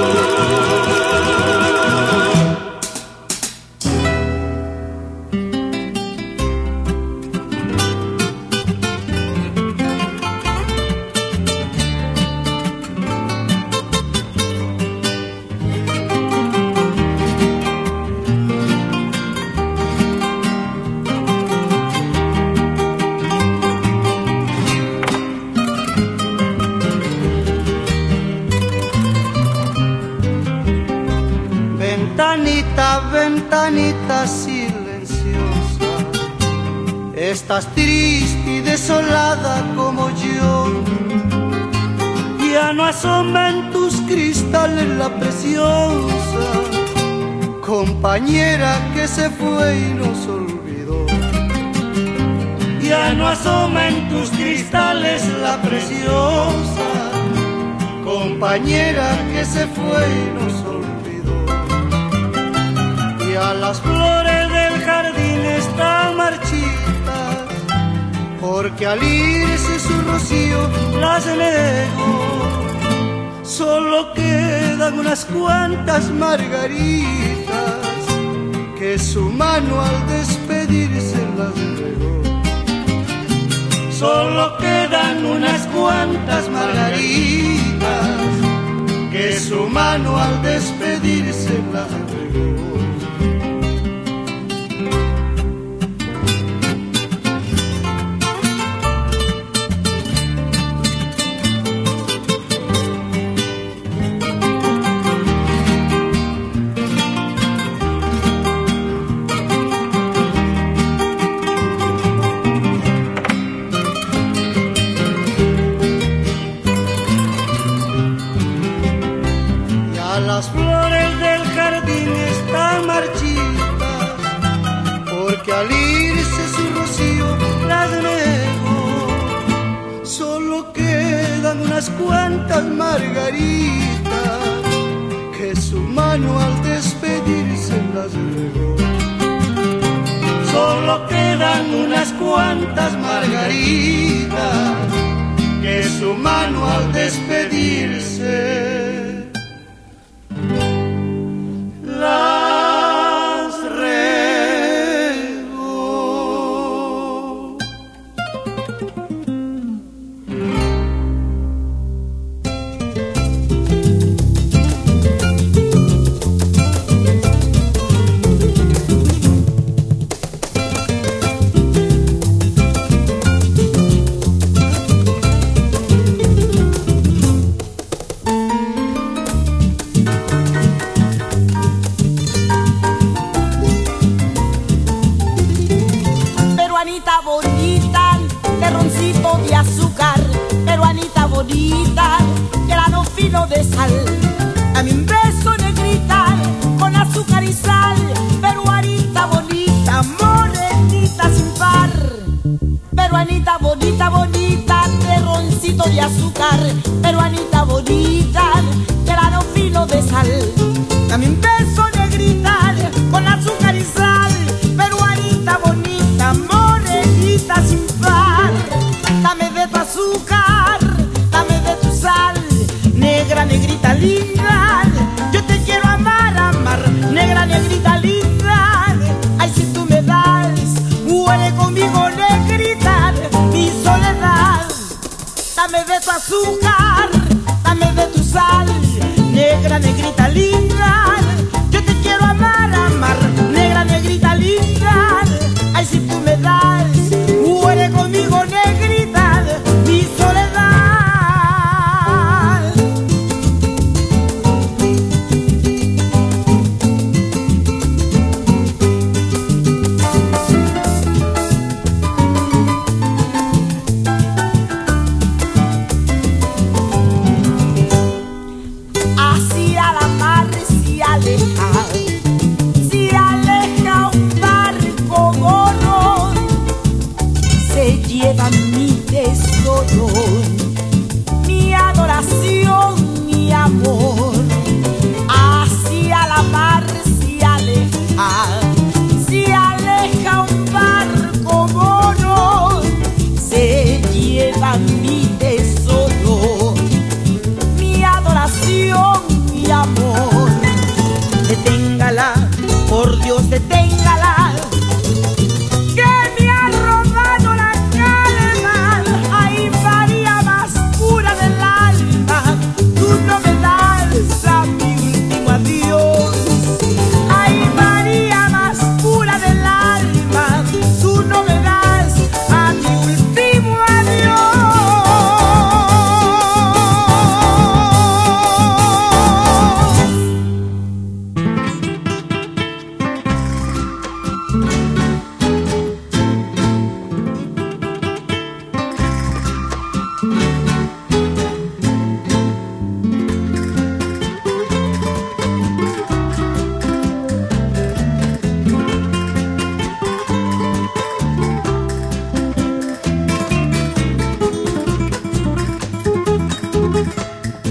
Speaker 4: Ventanita, ventanita silenciosa, estás triste y desolada como yo. Ya no asoma en tus cristales la preciosa compañera que se fue y nos olvidó. Ya no asoma en tus cristales la preciosa compañera que se fue y nos olvidó. Ya las flores del jardín están marchitas, porque al irse su rocío las negó. Solo quedan unas cuantas margaritas que su mano al despedirse las regó. Solo quedan unas cuantas margaritas que su mano al despedirse las regó. Las flores del jardín están marchitas, porque al irse su rocío las negó. Solo quedan unas cuantas margaritas que su mano al despedirse las regó. Solo quedan unas cuantas margaritas que su mano al despedirse las regó.
Speaker 2: De sal, dame un beso negrita con azúcar y sal, peruanita bonita, morenita sin par, peruanita bonita, bonita, terroncito de azúcar, peruanita bonita, grano fino de sal, dame un beso negrita con azúcar y sal, peruanita bonita, morenita sin par, dame de tu azúcar, dame de tu sal. Negra, negrita linda, yo te quiero amar, amar. Negra, negrita linda, ay si tú me das, huele conmigo negrita, mi soledad. Dame de tu azúcar, dame de tu sal. Negra, negrita linda, yo te quiero amar, amar. Negra, negrita linda, ay si tú me das, huele conmigo negrita, mi soledad.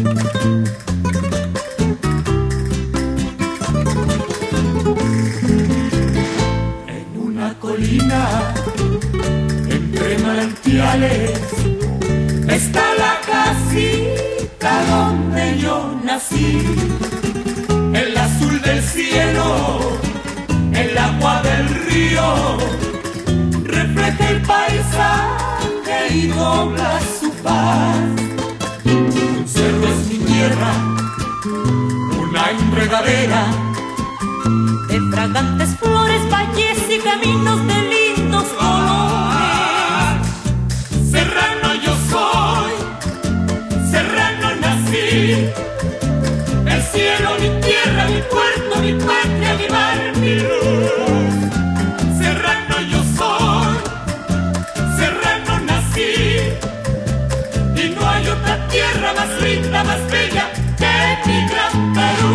Speaker 15: En una colina entre manantiales está la casita donde yo nací. El azul del cielo, el agua del río, refleja el paisaje y dobla su paz. Un cerro es mi tierra, una enredadera
Speaker 2: de fragantes flores, valles y caminos de lindos colores.
Speaker 15: Serrano yo soy, serrano nací. El cielo, mi tierra, mi puerto, mi patria, mi mar, mi luz. Serrano yo soy, serrano nací. Y no hay otra tierra más linda, más bella que mi gran Perú.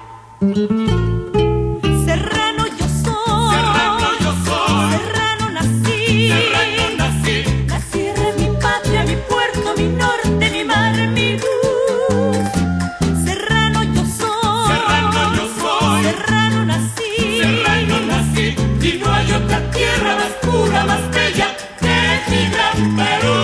Speaker 2: Serrano yo soy, serrano nací. La sierra es mi patria, mi puerto, mi norte, mi mar, mi luz. Serrano yo soy, serrano nací.
Speaker 15: Y no hay otra tierra más pura, más bella que mi gran Perú.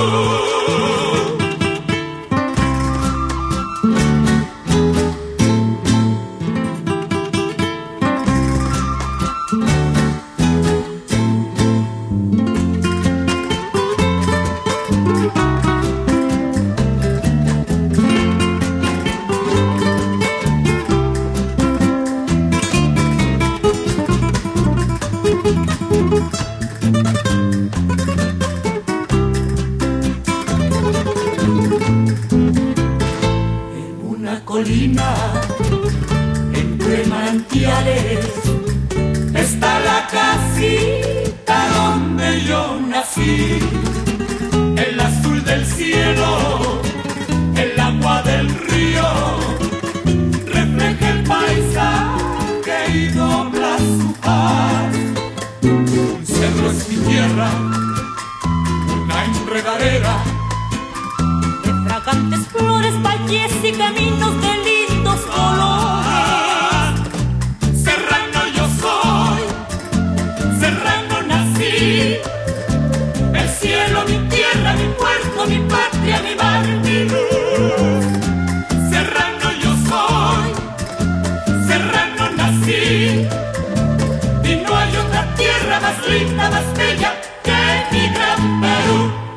Speaker 15: Colina, entre manantiales, está la casita donde yo nací. El azul del cielo, el agua del río, refleja el paisaje y dobla su paz. Un cerro es mi tierra, una enredadera
Speaker 2: de fragantes flores, valles y caminos de lindos colores.
Speaker 15: Serrano yo soy, serrano nací. El cielo, mi tierra, mi puerto, mi patria, mi mar, mi luz. Serrano yo soy, serrano nací. Y no hay otra tierra más linda, más bella que mi gran Perú.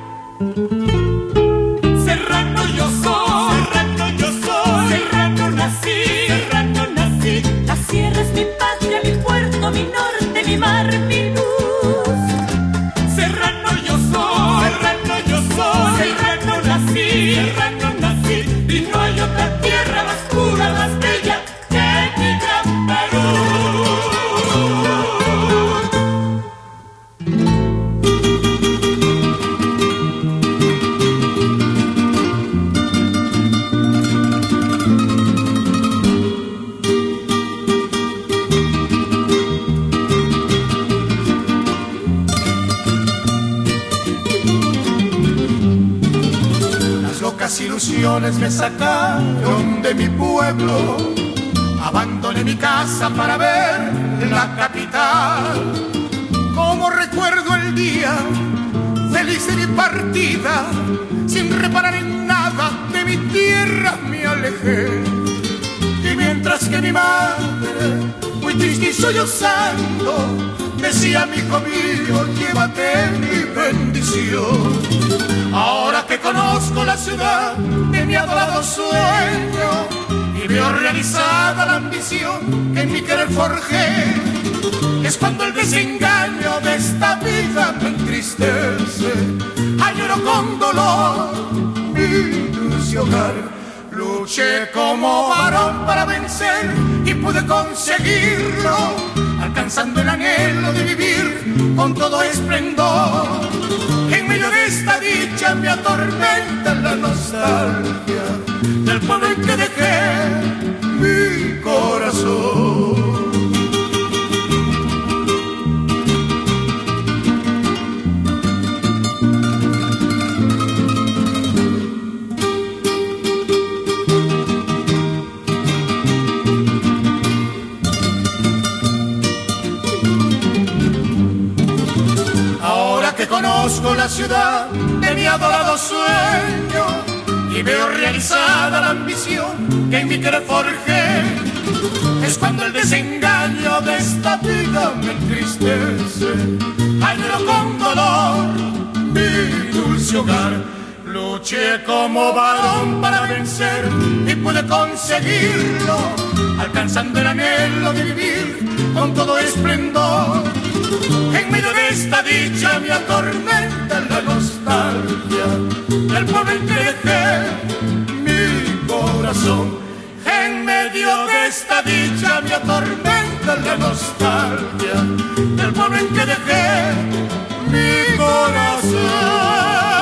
Speaker 15: Serrano yo soy, serrano nací.
Speaker 2: La sierra es mi patria, mi puerto, mi norte, mi mar, mi luz.
Speaker 15: Serrano yo soy, serrano nací. Y no hay otra tierra más pura, más bella que mi gran Perú.
Speaker 14: Las ilusiones me sacaron de mi pueblo, abandoné mi casa para ver la capital. Como recuerdo el día feliz de mi partida, sin reparar en nada de mi tierra me alejé. Y mientras que mi madre, muy triste y sollozando, decía: mi hijo mío, llévate mi bendición. Ahora que conozco la ciudad de mi adorado sueño y veo realizada la ambición que en mi querer forjé, es cuando el desengaño de esta vida me entristece. Añoro con dolor mi dulce hogar. Luché como varón para vencer y pude conseguirlo, alcanzando el anhelo de vivir con todo esplendor. En medio de esta dicha me atormenta la nostalgia del pueblo en que dejé mi corazón.
Speaker 9: la ciudad de mi adorado sueño y veo realizada la ambición que en mi querer forjé. Es cuando el desengaño de esta vida me entristece. Añoro con dolor mi dulce hogar. Luché como varón para vencer y pude conseguirlo, alcanzando el anhelo de vivir con todo esplendor. En medio de esta dicha me atormenta la nostalgia del pueblo en que dejé mi corazón. En medio de esta dicha me atormenta la nostalgia del pueblo en que dejé mi corazón.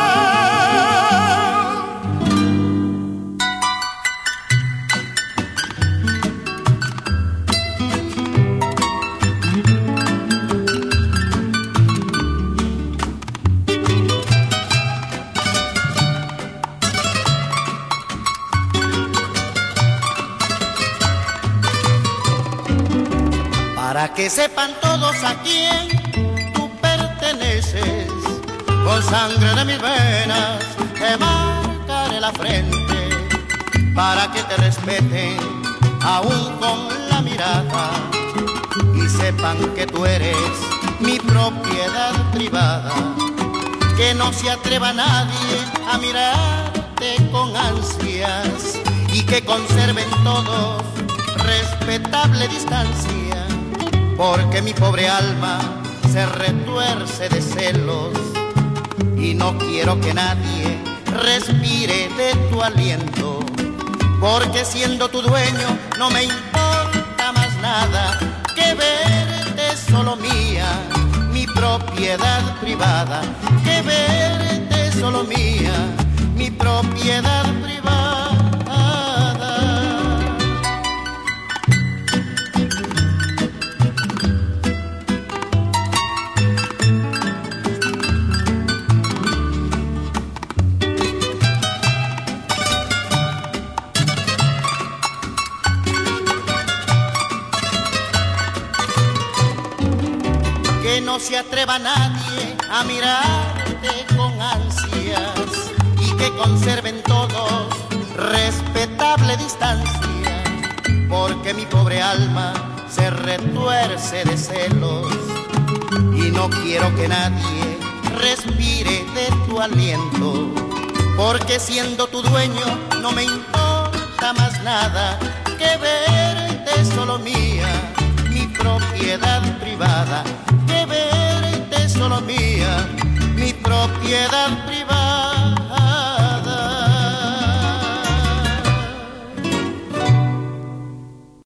Speaker 12: Para que sepan todos a quién tú perteneces, con sangre de mis venas te marcaré la frente, para que te respeten aún con la mirada y sepan que tú eres mi propiedad privada, que no se atreva nadie a mirarte con ansias y que conserven todos respetable distancia. Porque mi pobre alma se retuerce de celos y no quiero que nadie respire de tu aliento. Porque siendo tu dueño no me importa más nada que verte solo mía, mi propiedad privada. Que verte solo mía, mi propiedad privada. Que no se atreva nadie a mirarte con ansias y que conserven todos respetable distancia, porque mi pobre alma se retuerce de celos y no quiero que nadie respire de tu aliento, porque siendo tu dueño no me importa más nada que verte solo mía, mi propiedad privada. Que verte solo mía, mi propiedad privada.